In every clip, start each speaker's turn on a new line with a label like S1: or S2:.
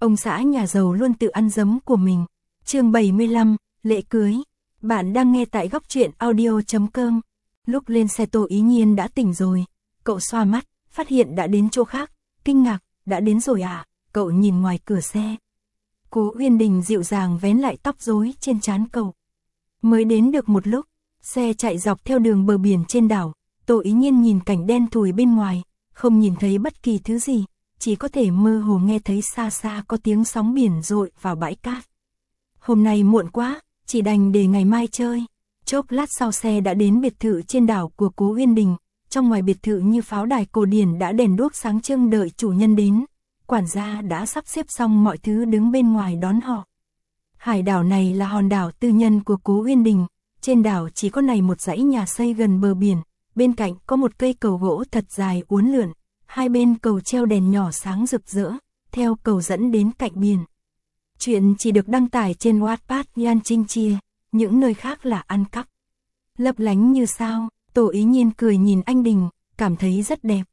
S1: Ông xã nhà giàu luôn tự ăn dấm của mình. Chương 75, lễ cưới. Bạn đang nghe tại góc truyện audio.com. Lúc lên xe Tô Ý Nhiên đã tỉnh rồi. Cậu xoa mắt, phát hiện đã đến chỗ khác. Kinh ngạc, đã đến rồi à? Cậu nhìn ngoài cửa xe. Cố Uyên Đình dịu dàng vén lại tóc rối trên trán cậu. Mới đến được một lúc, xe chạy dọc theo đường bờ biển trên đảo. Tô Ý Nhiên nhìn cảnh đen thùi bên ngoài, không nhìn thấy bất kỳ thứ gì, chỉ có thể mơ hồ nghe thấy xa xa có tiếng sóng biển dội vào bãi cát. Hôm nay muộn quá, chỉ đành để ngày mai chơi. Chốc lát sau xe đã đến biệt thự trên đảo của Cố Uyên Đình. Trong ngoài biệt thự như pháo đài cổ điển đã đèn đuốc sáng trưng đợi chủ nhân đến. Quản gia đã sắp xếp xong mọi thứ đứng bên ngoài đón họ. Hải đảo này là hòn đảo tư nhân của Cố Uyên Đình. Trên đảo chỉ có này một dãy nhà xây gần bờ biển. Bên cạnh có một cây cầu gỗ thật dài uốn lượn. Hai bên cầu treo đèn nhỏ sáng rực rỡ. Theo cầu dẫn đến cạnh biển. Chuyện chỉ được đăng tải trên Wattpad Yan Trinh Chia. Những nơi khác là ăn cắp. Lấp lánh như sao. Tô Ý Nhiên cười nhìn anh Đình, cảm thấy rất đẹp.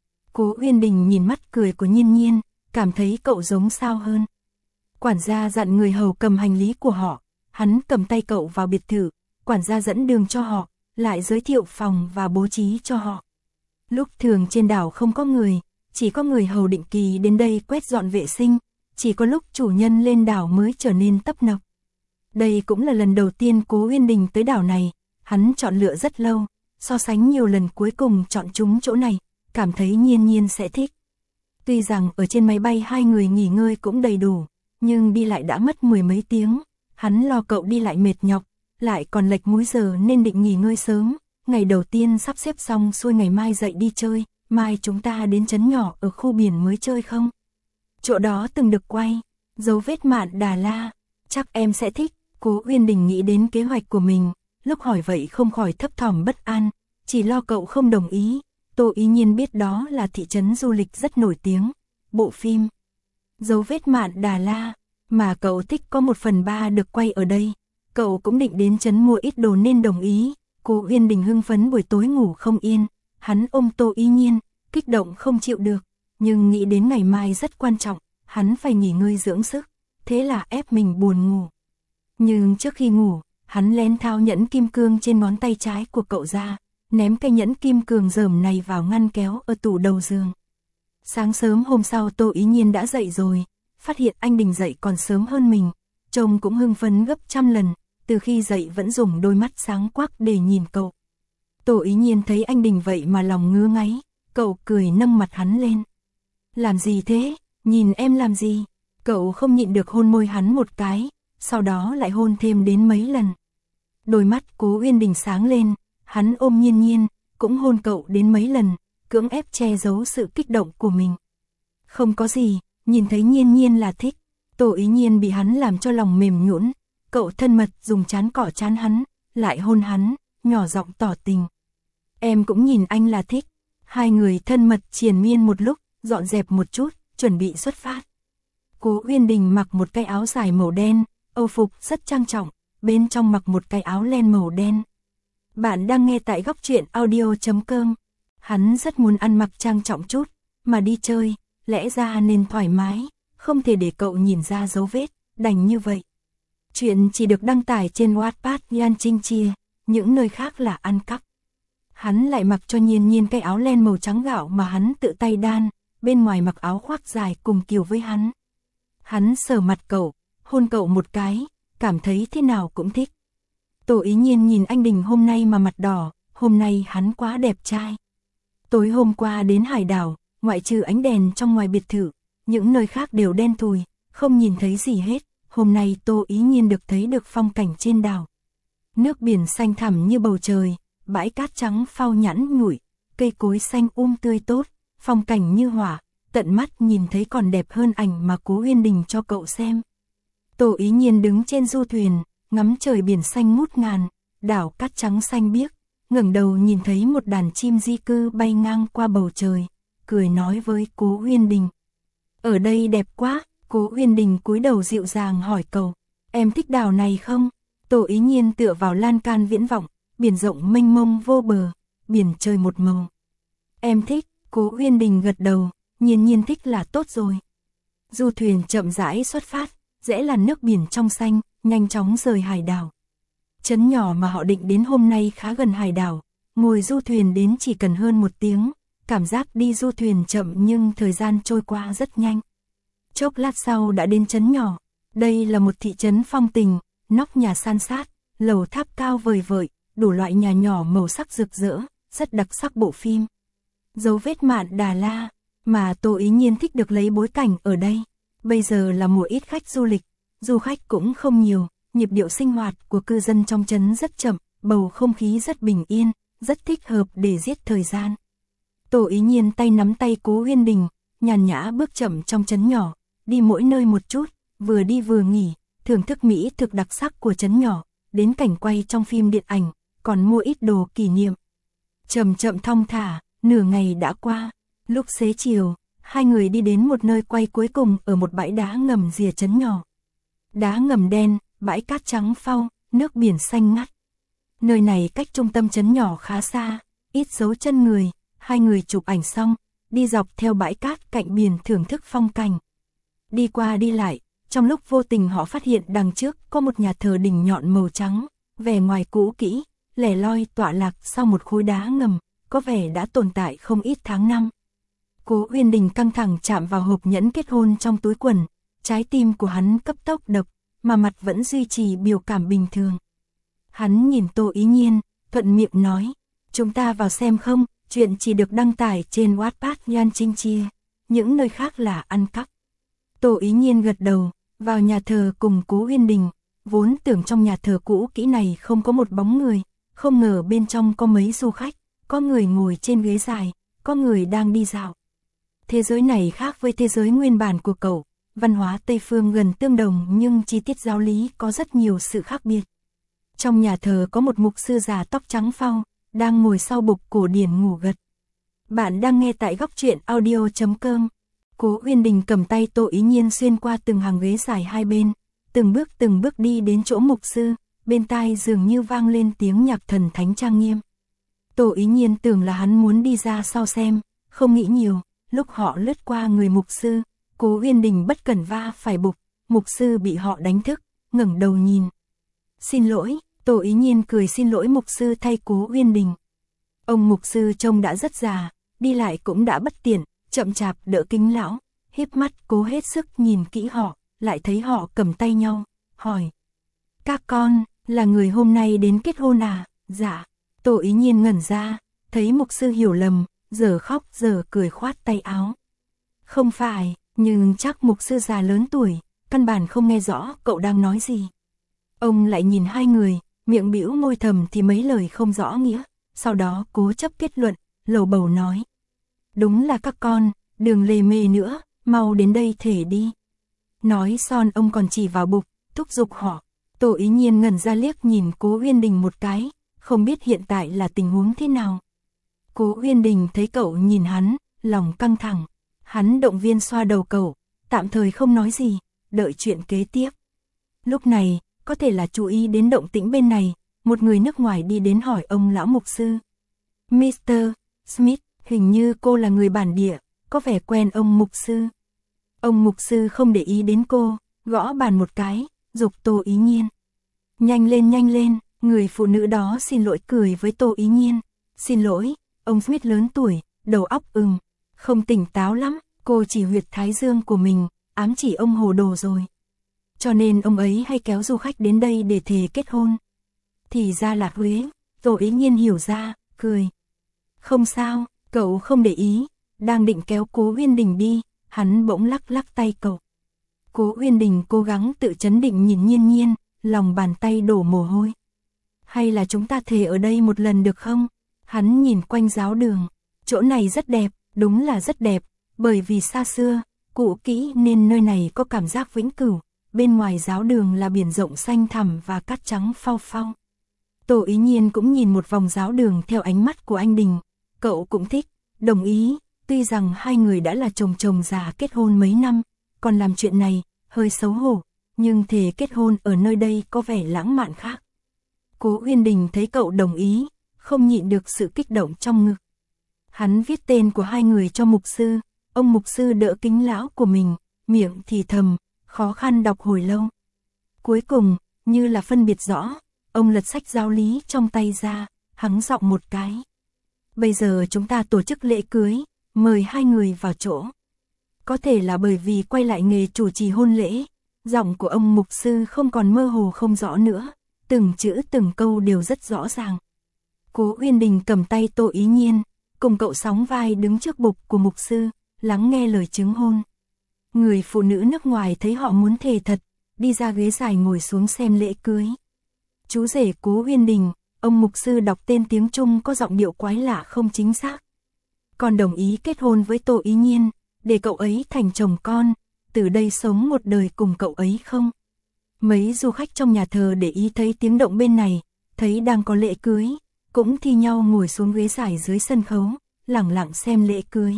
S1: Cố Uyên Đình nhìn mắt cười của Nhiên Nhiên, cảm thấy cậu giống sao hơn. Quản gia dặn người hầu cầm hành lý của họ, hắn cầm tay cậu vào biệt thự, quản gia dẫn đường cho họ, lại giới thiệu phòng và bố trí cho họ. Lúc thường trên đảo không có người, chỉ có người hầu định kỳ đến đây quét dọn vệ sinh, chỉ có lúc chủ nhân lên đảo mới trở nên tấp nập. Đây cũng là lần đầu tiên Cố Uyên Đình tới đảo này, hắn chọn lựa rất lâu, so sánh nhiều lần cuối cùng chọn chúng chỗ này, cảm thấy Nhiên Nhiên sẽ thích. Tuy rằng ở trên máy bay hai người nghỉ ngơi cũng đầy đủ, nhưng đi lại đã mất mười mấy tiếng, hắn lo cậu đi lại mệt nhọc, lại còn lệch múi giờ nên định nghỉ ngơi sớm, ngày đầu tiên sắp xếp xong xuôi ngày mai dậy đi chơi, mai chúng ta đến trấn nhỏ ở khu biển mới chơi không? Chỗ đó từng được quay, dấu vết mạn Đà La, chắc em sẽ thích. Cố Uyên Đình nghĩ đến kế hoạch của mình, lúc hỏi vậy không khỏi thấp thỏm bất an, chỉ lo cậu không đồng ý. Tô Ý Nhiên biết đó là thị trấn du lịch rất nổi tiếng, bộ phim Dấu vết mạn Đà La, mà cậu thích có 1/3 được quay ở đây. Cậu cũng định đến trấn mua ít đồ nên đồng ý. Cố Uyên Đình hưng phấn buổi tối ngủ không yên, hắn ôm Tô Ý Nhiên, kích động không chịu được, nhưng nghĩ đến ngày mai rất quan trọng, hắn phải nghỉ ngơi dưỡng sức, thế là ép mình buồn ngủ. Nhưng trước khi ngủ, hắn lén tháo nhẫn kim cương trên ngón tay trái của cậu ra, ném cây nhẫn kim cương rởm này vào ngăn kéo ở tủ đầu giường. Sáng sớm hôm sau Tô Ý Nhiên đã dậy rồi, phát hiện anh Đình dậy còn sớm hơn mình, trông cũng hưng phấn gấp trăm lần, từ khi dậy vẫn dùng đôi mắt sáng quắc để nhìn cậu. Tô Ý Nhiên thấy anh Đình vậy mà lòng ngứa ngáy, cậu cười nâng mặt hắn lên. Làm gì thế, nhìn em làm gì? Cậu không nhịn được hôn môi hắn một cái, sau đó lại hôn thêm đến mấy lần. Đôi mắt Cố Uyên Đình sáng lên, hắn ôm Nhiên Nhiên, cũng hôn cậu đến mấy lần, cưỡng ép che giấu sự kích động của mình. Không có gì, nhìn thấy Nhiên Nhiên là thích. Tô Ý Nhiên bị hắn làm cho lòng mềm nhũn, cậu thân mật dùng trán cọ trán hắn, lại hôn hắn, nhỏ giọng tỏ tình. Em cũng nhìn anh là thích. Hai người thân mật triền miên một lúc, dọn dẹp một chút, chuẩn bị xuất phát. Cố Uyên Đình mặc một cái áo dài màu đen, âu phục rất trang trọng, bên trong mặc một cái áo len màu đen. Bạn đang nghe tại góc truyện audio.com. Hắn rất muốn ăn mặc trang trọng chút, mà đi chơi, lẽ ra nên thoải mái, không thể để cậu nhìn ra dấu vết, đành như vậy. Chuyện chỉ được đăng tải trên Wattpad Yan Trinh Chia, những nơi khác là ăn cắp. Hắn lại mặc cho Nhiên Nhiên cái áo len màu trắng gạo mà hắn tự tay đan, bên ngoài mặc áo khoác dài cùng kiểu với hắn. Hắn sờ mặt cậu, hôn cậu một cái, cảm thấy thế nào cũng thích. Tô Ý Nhiên nhìn anh Đình hôm nay mà mặt đỏ, hôm nay hắn quá đẹp trai. Tối hôm qua đến hải đảo, ngoại trừ ánh đèn trong ngoài biệt thự, những nơi khác đều đen thùi, không nhìn thấy gì hết. Hôm nay Tô Ý Nhiên được thấy được phong cảnh trên đảo. Nước biển xanh thẳm như bầu trời, bãi cát trắng phau nhẵn nhụi, cây cối xanh tươi tốt, phong cảnh như họa, tận mắt nhìn thấy còn đẹp hơn ảnh mà Cố Uyên Đình cho cậu xem. Tô Ý Nhiên đứng trên du thuyền, ngắm trời biển xanh ngút ngàn, đảo cát trắng xanh biếc, ngẩng đầu nhìn thấy một đàn chim di cư bay ngang qua bầu trời, cười nói với Cố Uyên Đình. Ở đây đẹp quá. Cố Uyên Đình cúi đầu dịu dàng hỏi cậu, em thích đảo này không? Tô Ý Nhiên tựa vào lan can viễn vọng, biển rộng mênh mông vô bờ, biển trời một màu. Em thích. Cố Uyên Đình gật đầu, Nhiên Nhiên thích là tốt rồi. Du thuyền chậm rãi xuất phát, rẽ làn nước biển trong xanh, nhanh chóng rời hải đảo. Trấn nhỏ mà họ định đến hôm nay khá gần hải đảo, ngồi du thuyền đến chỉ cần hơn 1 tiếng, cảm giác đi du thuyền chậm nhưng thời gian trôi qua rất nhanh. Chốc lát sau đã đến trấn nhỏ, đây là một thị trấn phong tình, nóc nhà san sát, lầu tháp cao vời vợi, đủ loại nhà nhỏ màu sắc rực rỡ, rất đặc sắc bộ phim. Dấu vết mạn Đà La, mà Tô Ý Nhiên thích được lấy bối cảnh ở đây. Bây giờ là mùa ít khách du lịch, du khách cũng không nhiều, nhịp điệu sinh hoạt của cư dân trong trấn rất chậm, bầu không khí rất bình yên, rất thích hợp để giết thời gian. Tô Ý Nhiên tay nắm tay Cố Uyên Đình, nhàn nhã bước chậm trong trấn nhỏ, đi mỗi nơi một chút, vừa đi vừa nghỉ, thưởng thức mỹ thực đặc sắc của trấn nhỏ, đến cảnh quay trong phim điện ảnh, còn mua ít đồ kỷ niệm. Chậm chậm thong thả, nửa ngày đã qua, lúc xế chiều, hai người đi đến một nơi quay cuối cùng ở một bãi đá ngầm rìa trấn nhỏ. Đá ngầm đen, bãi cát trắng phau, nước biển xanh ngắt. Nơi này cách trung tâm trấn nhỏ khá xa, ít dấu chân người, hai người chụp ảnh xong, đi dọc theo bãi cát cạnh biển thưởng thức phong cảnh. Đi qua đi lại, trong lúc vô tình họ phát hiện đằng trước có một nhà thờ đỉnh nhọn màu trắng, vẻ ngoài cũ kỹ, lẻ loi tọa lạc sau một khối đá ngầm, có vẻ đã tồn tại không ít tháng năm. Cố Uyên Đình căng thẳng chạm vào hộp nhẫn kết hôn trong túi quần, trái tim của hắn cấp tốc đập, mà mặt vẫn duy trì biểu cảm bình thường. Hắn nhìn Tô Ý Nhiên, thuận miệng nói, chúng ta vào xem không, chuyện chỉ được đăng tải trên Wattpad Yan Trinh Chia, những nơi khác là ăn cắp. Tô Ý Nhiên gật đầu, vào nhà thờ cùng Cố Uyên Đình, vốn tưởng trong nhà thờ cũ kỹ này không có một bóng người, không ngờ bên trong có mấy du khách, có người ngồi trên ghế dài, có người đang đi dạo. Thế giới này khác với thế giới nguyên bản của cậu, văn hóa Tây Phương gần tương đồng nhưng chi tiết giáo lý có rất nhiều sự khác biệt. Trong nhà thờ có một mục sư già tóc trắng phau, đang ngồi sau bục cổ điển ngủ gật. Bạn đang nghe tại góc truyện audio.com. Cố Uyên Đình cầm tay Tô Ý Nhiên xuyên qua từng hàng ghế dài hai bên, từng bước đi đến chỗ mục sư, bên tai dường như vang lên tiếng nhạc thần thánh trang nghiêm. Tô Ý Nhiên tưởng là hắn muốn đi ra sau xem, không nghĩ nhiều, lúc họ lướt qua người mục sư, Cố Uyên Đình bất cẩn va phải bục, mục sư bị họ đánh thức, ngẩng đầu nhìn. Xin lỗi, Tô Ý Nhiên cười xin lỗi mục sư thay Cố Uyên Đình. Ông mục sư trông đã rất già, đi lại cũng đã bất tiện, chậm chạp đỡ kính lão, híp mắt cố hết sức nhìn kỹ họ, lại thấy họ cầm tay nhau, hỏi. Các con, là người hôm nay đến kết hôn à? Dạ. Tô Ý Nhiên ngẩn ra, thấy mục sư hiểu lầm, giờ khóc giờ cười khoát tay áo. Không phải, nhưng chắc mục sư già lớn tuổi, căn bản không nghe rõ cậu đang nói gì. Ông lại nhìn hai người, miệng bĩu môi thầm thì mấy lời không rõ nghĩa, sau đó cố chấp kết luận, lầu bầu nói. Đúng là các con, đừng lề mề nữa, mau đến đây thể đi. Nói xong ông còn chỉ vào bục, thúc giục họ. Tô Ý Nhiên ngẩn ra liếc nhìn Cố Uyên Đình một cái, không biết hiện tại là tình huống thế nào. Cố Uyên Đình thấy cậu nhìn hắn, lòng căng thẳng. Hắn động viên xoa đầu cậu, tạm thời không nói gì, đợi chuyện kế tiếp. Lúc này, có thể là chú ý đến động tĩnh bên này, một người nước ngoài đi đến hỏi ông lão mục sư. Mr. Smith, hình như cô là người bản địa, có vẻ quen ông mục sư. Ông mục sư không để ý đến cô, gõ bàn một cái, giục Tô Ý Nhiên. Nhanh lên, người phụ nữ đó xin lỗi cười với Tô Ý Nhiên. Xin lỗi, ông Smith lớn tuổi, đầu óc không tỉnh táo lắm, cô chỉ huyệt thái dương của mình, ám chỉ ông hồ đồ rồi. Cho nên ông ấy hay kéo du khách đến đây để thề kết hôn. Thì ra là Huế, Tô Ý Nhiên hiểu ra, cười. Không sao, cậu không để ý, đang định kéo Cố Uyên Đình đi, hắn bỗng lắc tay cậu. Cố Uyên Đình cố gắng tự trấn định nhìn Nhiên, lòng bàn tay đổ mồ hôi. Hay là chúng ta thề ở đây một lần được không? Hắn nhìn quanh giáo đường, chỗ này rất đẹp, đúng là rất đẹp, bởi vì xa xưa, cũ kỹ nên nơi này có cảm giác vĩnh cửu, bên ngoài giáo đường là biển rộng xanh thẳm và cát trắng phau phau. Tô Ý Nhiên cũng nhìn một vòng giáo đường theo ánh mắt của anh Đình, cậu cũng thích, đồng ý, tuy rằng hai người đã là chồng già kết hôn mấy năm, còn làm chuyện này, hơi xấu hổ, nhưng thề kết hôn ở nơi đây có vẻ lãng mạn khác. Cố Uyên Đình thấy cậu đồng ý, không nhịn được sự kích động trong ngực. Hắn viết tên của hai người cho mục sư, ông mục sư đỡ kính lão của mình, miệng thì thầm, khó khăn đọc hồi lâu. Cuối cùng, như là phân biệt rõ, ông lật sách giáo lý trong tay ra, hắng giọng một cái. Bây giờ chúng ta tổ chức lễ cưới, mời hai người vào chỗ. Có thể là bởi vì quay lại nghề chủ trì hôn lễ, giọng của ông mục sư không còn mơ hồ không rõ nữa, từng chữ từng câu đều rất rõ ràng. Cố Uyên Đình cầm tay Tô Ý Nhiên, cùng cậu sóng vai đứng trước bục của mục sư, lắng nghe lời chứng hôn. Người phụ nữ nước ngoài thấy họ muốn thề thật, đi ra ghế dài ngồi xuống xem lễ cưới. Chú rể Cố Uyên Đình, ông mục sư đọc tên tiếng Trung có giọng điệu quái lạ không chính xác. Còn đồng ý kết hôn với Tô Ý Nhiên, để cậu ấy thành chồng con, từ đây sống một đời cùng cậu ấy không? Mấy du khách trong nhà thờ để ý thấy tiếng động bên này, thấy đang có lễ cưới, cũng thi nhau ngồi xuống ghế dài dưới sân khấu, lẳng lặng xem lễ cưới.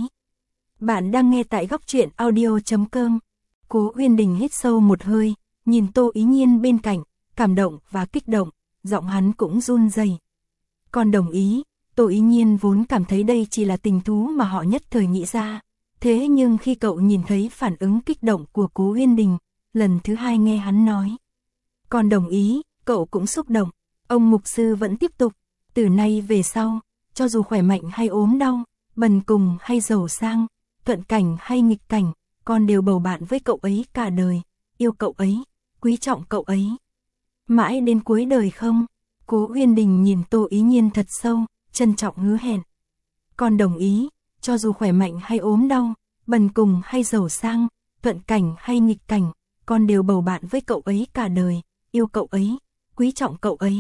S1: Bạn đang nghe tại góc truyện audio.com. Cố Uyên Đình hít sâu một hơi, nhìn Tô Ý Nhiên bên cạnh, cảm động và kích động, giọng hắn cũng run rẩy. Còn đồng ý, Tô Ý Nhiên vốn cảm thấy đây chỉ là tình thú mà họ nhất thời nghĩ ra. Thế nhưng khi cậu nhìn thấy phản ứng kích động của Cố Uyên Đình, lần thứ hai nghe hắn nói. Còn đồng ý, cậu cũng xúc động. Ông mục sư vẫn tiếp tục. Từ nay về sau, cho dù khỏe mạnh hay ốm đau, bần cùng hay giàu sang, thuận cảnh hay nghịch cảnh, con đều bầu bạn với cậu ấy cả đời, yêu cậu ấy, quý trọng cậu ấy. Mãi đến cuối đời không? Cố Uyên Đình nhìn Tô Ý Nhiên thật sâu, trân trọng hứa hẹn. Con đồng ý, cho dù khỏe mạnh hay ốm đau, bần cùng hay giàu sang, thuận cảnh hay nghịch cảnh, con đều bầu bạn với cậu ấy cả đời, yêu cậu ấy, quý trọng cậu ấy.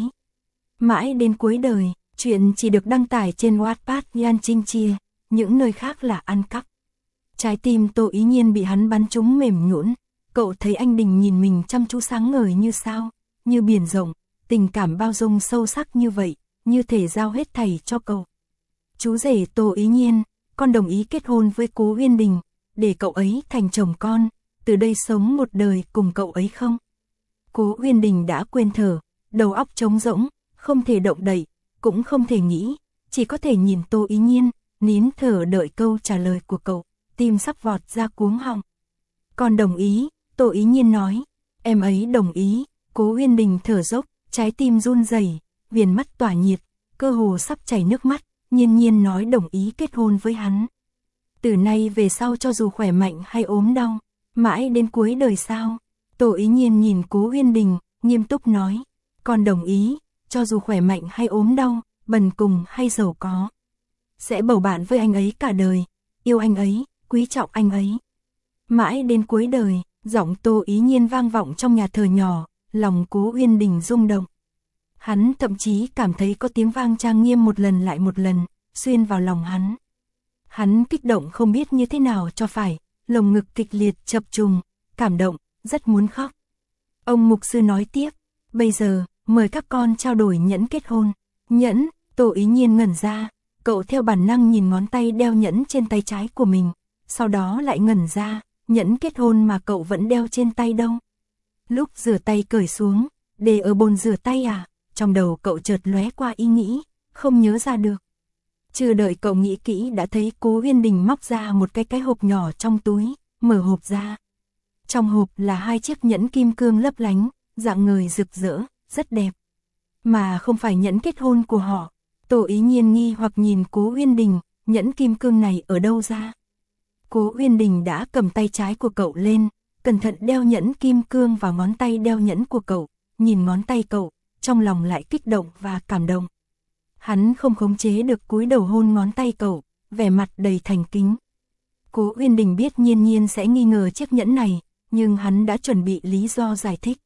S1: Mãi đến cuối đời, chuyện chỉ được đăng tải trên Wattpad Yan Trinh Chia, những nơi khác là ăn cắp. Trái tim Tô Ý Nhiên bị hắn bắn trúng mềm nhũn, cậu thấy anh Đình nhìn mình chăm chú sáng ngời như sao, như biển rộng, tình cảm bao dung sâu sắc như vậy, như thể giao hết thảy cho cậu. Chú rể Tô Ý Nhiên, con đồng ý kết hôn với Cố Uyên Đình, để cậu ấy thành chồng con, từ đây sống một đời cùng cậu ấy không? Cố Uyên Đình đã quên thở, đầu óc trống rỗng, không thể động đậy, cũng không thể nghĩ, chỉ có thể nhìn Tô Ý Nhiên, nín thở đợi câu trả lời của cậu, tim sắp vọt ra cuống họng. Con đồng ý, Tô Ý Nhiên nói, em ấy đồng ý. Cố Uyên Đình thở dốc, trái tim run rẩy, viền mắt tỏa nhiệt, cơ hồ sắp chảy nước mắt, Nhiên Nhiên nói đồng ý kết hôn với hắn. Từ nay về sau cho dù khỏe mạnh hay ốm đau, mãi đến cuối đời sao? Tô Ý Nhiên nhìn Cố Uyên Đình, nghiêm túc nói, con đồng ý, cho dù khỏe mạnh hay ốm đau, bần cùng hay giàu có, sẽ bầu bạn với anh ấy cả đời, yêu anh ấy, quý trọng anh ấy. Mãi đến cuối đời, giọng Tô Ý Nhiên vang vọng trong nhà thờ nhỏ, lòng Cố Uyên Đình rung động. Hắn thậm chí cảm thấy có tiếng vang trang nghiêm một lần lại một lần, xuyên vào lòng hắn. Hắn kích động không biết như thế nào cho phải, lồng ngực kịch liệt chập trùng, cảm động, rất muốn khóc. Ông mục sư nói tiếp, bây giờ, mời các con trao đổi nhẫn kết hôn. Nhẫn, Tô Ý Nhiên ngẩn ra, cậu theo bản năng nhìn ngón tay đeo nhẫn trên tay trái của mình, sau đó lại ngẩn ra, nhẫn kết hôn mà cậu vẫn đeo trên tay đâu. Lúc rửa tay cởi xuống, để ở bồn rửa tay à? Trong đầu cậu chợt lóe qua ý nghĩ, không nhớ ra được. Chưa đợi cậu nghĩ kỹ đã thấy Cố Uyên Đình móc ra một cái hộp nhỏ trong túi, mở hộp ra. Trong hộp là hai chiếc nhẫn kim cương lấp lánh, dạng ngời rực rỡ, rất đẹp. Mà không phải nhẫn kết hôn của họ. Tô Ý Nhiên nghi hoặc nhìn Cố Uyên Đình, nhẫn kim cương này ở đâu ra? Cố Uyên Đình đã cầm tay trái của cậu lên, cẩn thận đeo nhẫn kim cương vào ngón tay đeo nhẫn của cậu, nhìn ngón tay cậu, trong lòng lại kích động và cảm động. Hắn không khống chế được cúi đầu hôn ngón tay cậu, vẻ mặt đầy thành kính. Cố Uyên Đình biết Nhiên Nhiên sẽ nghi ngờ chiếc nhẫn này, nhưng hắn đã chuẩn bị lý do giải thích.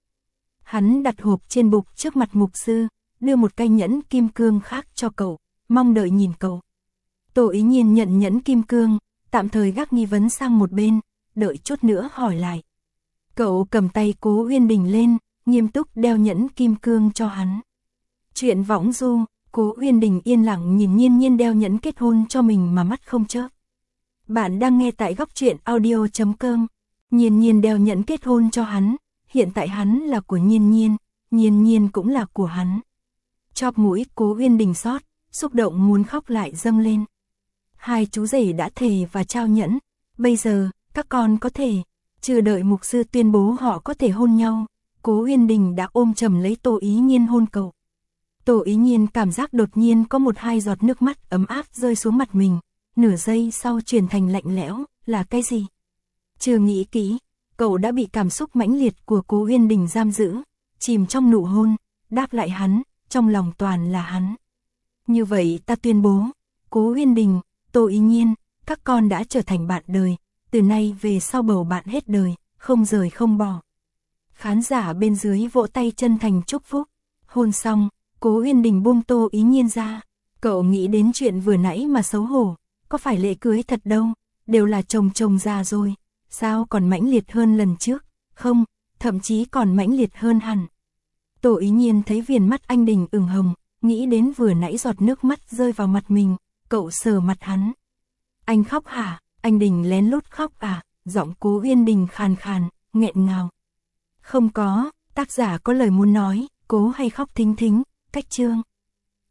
S1: Hắn đặt hộp trên bục trước mặt mục sư, đưa một cái nhẫn kim cương khác cho cậu, mong đợi nhìn cậu. Tô Ý Nhiên nhận nhẫn kim cương, tạm thời gác nghi vấn sang một bên, đợi chút nữa hỏi lại. Cậu cầm tay Cố Uyên Đình lên, nghiêm túc đeo nhẫn kim cương cho hắn. Chuyện võng du, Cố Uyên Đình yên lặng nhìn Nhiên Nhiên đeo nhẫn kết hôn cho mình mà mắt không chớp. Bạn đang nghe tại góc truyện audio.com. Nhiên Nhiên đeo nhẫn kết hôn cho hắn, hiện tại hắn là của Nhiên Nhiên, Nhiên Nhiên cũng là của hắn. Chóp mũi Cố Uyên Đình xót, xúc động muốn khóc lại dâng lên. Hai chú rể đã thề và trao nhẫn, bây giờ, các con có thể. Chưa đợi mục sư tuyên bố họ có thể hôn nhau, Cố Uyên Đình đã ôm chầm lấy Tô Ý Nhiên hôn cậu. Tô Ý Nhiên cảm giác đột nhiên có một hai giọt nước mắt ấm áp rơi xuống mặt mình, nửa giây sau chuyển thành lạnh lẽo, là cái gì? Chưa nghĩ kỹ, cậu đã bị cảm xúc mãnh liệt của Cố Uyên Đình giam giữ, chìm trong nụ hôn, đáp lại hắn, trong lòng toàn là hắn. Như vậy ta tuyên bố, Cố Uyên Đình, Tô Ý Nhiên, các con đã trở thành bạn đời, từ nay về sau bầu bạn hết đời, không rời không bỏ. Khán giả bên dưới vỗ tay chân thành chúc phúc. Hôn xong, Cố Uyên Đình buông Tô Ý Nhiên ra. Cậu nghĩ đến chuyện vừa nãy mà xấu hổ, có phải lễ cưới thật đâu, đều là chồng già rồi, sao còn mãnh liệt hơn lần trước, không, thậm chí còn mãnh liệt hơn hẳn. Tô Ý Nhiên thấy viền mắt anh Đình ửng hồng, nghĩ đến vừa nãy giọt nước mắt rơi vào mặt mình, cậu sờ mặt hắn. Anh khóc hả? Anh Đình lén lút khóc à? Giọng Cố Uyên Đình khàn khàn, nghẹn ngào. Không có, tác giả có lời muốn nói, cố hay khóc thính thính, cách chương.